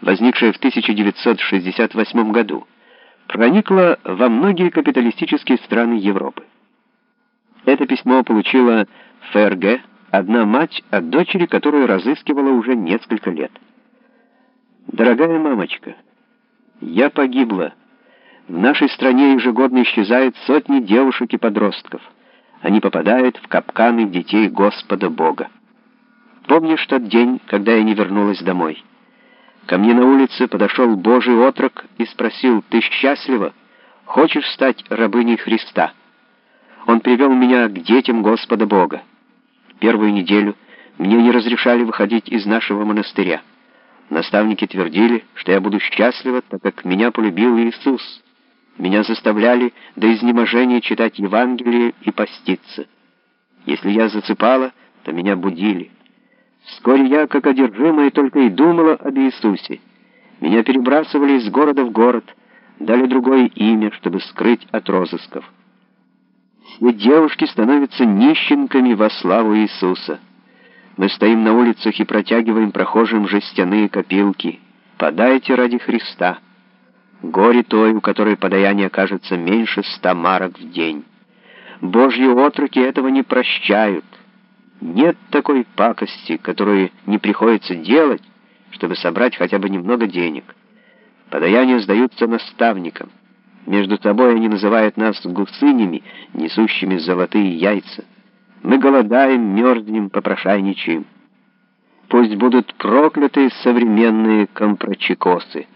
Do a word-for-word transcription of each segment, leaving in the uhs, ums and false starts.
возникшее в тысяча девятьсот шестьдесят восьмом году, проникло во многие капиталистические страны Европы. Это письмо получила ФРГ, одна мать от дочери, которую разыскивала уже несколько лет. «Дорогая мамочка, я погибла. В нашей стране ежегодно исчезают сотни девушек и подростков. Они попадают в капканы детей Господа Бога. Помнишь тот день, когда я не вернулась домой? Ко мне на улице подошел Божий отрок и спросил: «Ты счастлива? Хочешь стать рабыней Христа?» Он привел меня к детям Господа Бога. Первую неделю мне не разрешали выходить из нашего монастыря. Наставники твердили, что я буду счастлива, так как меня полюбил Иисус. Меня заставляли до изнеможения читать Евангелие и поститься. Если я засыпала, то меня будили. Вскоре я, как одержимая, только и думала об Иисусе. Меня перебрасывали из города в город, дали другое имя, чтобы скрыть от розысков. Все девушки становятся нищенками во славу Иисуса. Мы стоим на улицах и протягиваем прохожим жестяные копилки. «Подайте ради Христа». Горе той, у которой подаяние окажется меньше ста марок в день. Божьи отроки этого не прощают. Нет такой пакости, которую не приходится делать, чтобы собрать хотя бы немного денег. Подаяния сдаются наставникам. Между собой они называют нас гусынями, несущими золотые яйца. Мы голодаем, мерзнем, попрошайничаем. Пусть будут прокляты современные компрочекосы.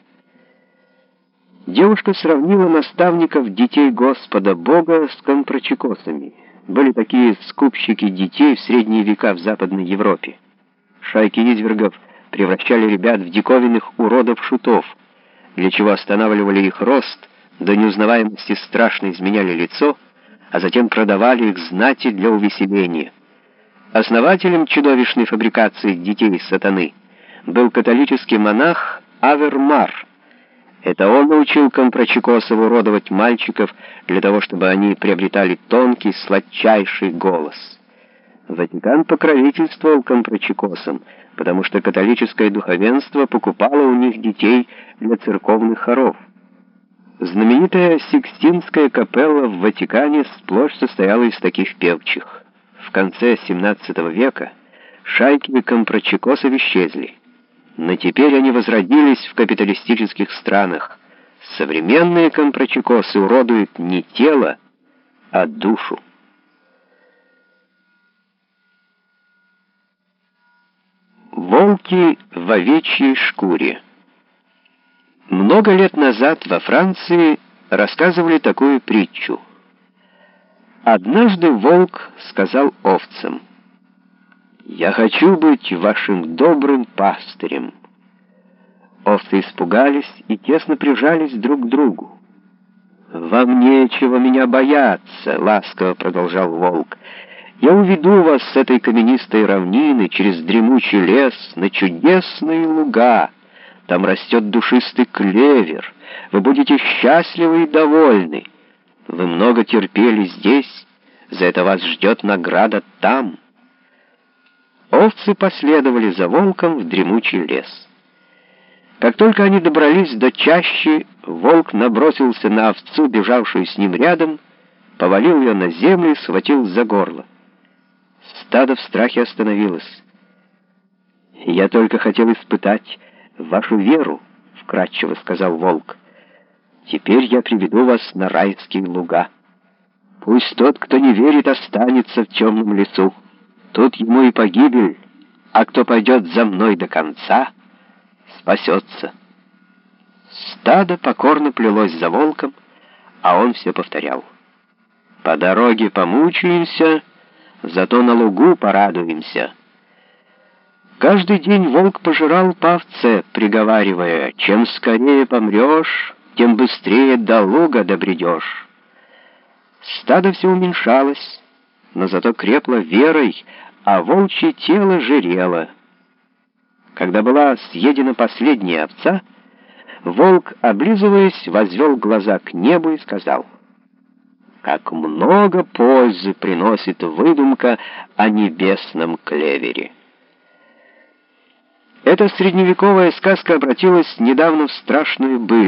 Девушка сравнила наставников детей Господа Бога с компрочекосами. Были такие скупщики детей в средние века в Западной Европе. Шайки извергов превращали ребят в диковинных уродов-шутов, для чего останавливали их рост, до неузнаваемости страшно изменяли лицо, а затем продавали их знати для увеселения. Основателем чудовищной фабрикации детей сатаны был католический монах Авермар. Это он научил компрочекосов уродовать мальчиков для того, чтобы они приобретали тонкий, сладчайший голос. Ватикан покровительствовал компрочекосам, потому что католическое духовенство покупало у них детей для церковных хоров. Знаменитая Сикстинская капелла в Ватикане сплошь состояла из таких певчих. В конце семнадцатого века шайки компрочекосов исчезли. Но теперь они возродились в капиталистических странах. Современные компрочекосы уродуют не тело, а душу. Волки в овечьей шкуре. Много лет назад во Франции рассказывали такую притчу. Однажды волк сказал овцам: «Я хочу быть вашим добрым пастырем». Овцы испугались и тесно прижались друг к другу. «Вам нечего меня бояться», — ласково продолжал волк. «Я уведу вас с этой каменистой равнины через дремучий лес на чудесные луга. Там растет душистый клевер. Вы будете счастливы и довольны. Вы много терпели здесь, за это вас ждет награда там». Овцы последовали за волком в дремучий лес. Как только они добрались до чащи, волк набросился на овцу, бежавшую с ним рядом, повалил ее на землю и схватил за горло. Стадо в страхе остановилось. «Я только хотел испытать вашу веру», — вкратчиво сказал волк. «Теперь я приведу вас на райские луга. Пусть тот, кто не верит, останется в темном лесу. Тут ему и погибель, а кто пойдет за мной до конца, спасется». Стадо покорно плелось за волком, а он все повторял: «По дороге помучаемся, зато на лугу порадуемся». Каждый день волк пожирал по овце, приговаривая: «Чем скорее помрешь, тем быстрее до луга добредешь». Стадо все уменьшалось, но зато крепло верой, а волчье тело жирело. Когда была съедена последняя овца, волк, облизываясь, возвел глаза к небу и сказал: «Как много пользы приносит выдумка о небесном клевере». Эта средневековая сказка обратилась недавно в страшную быль.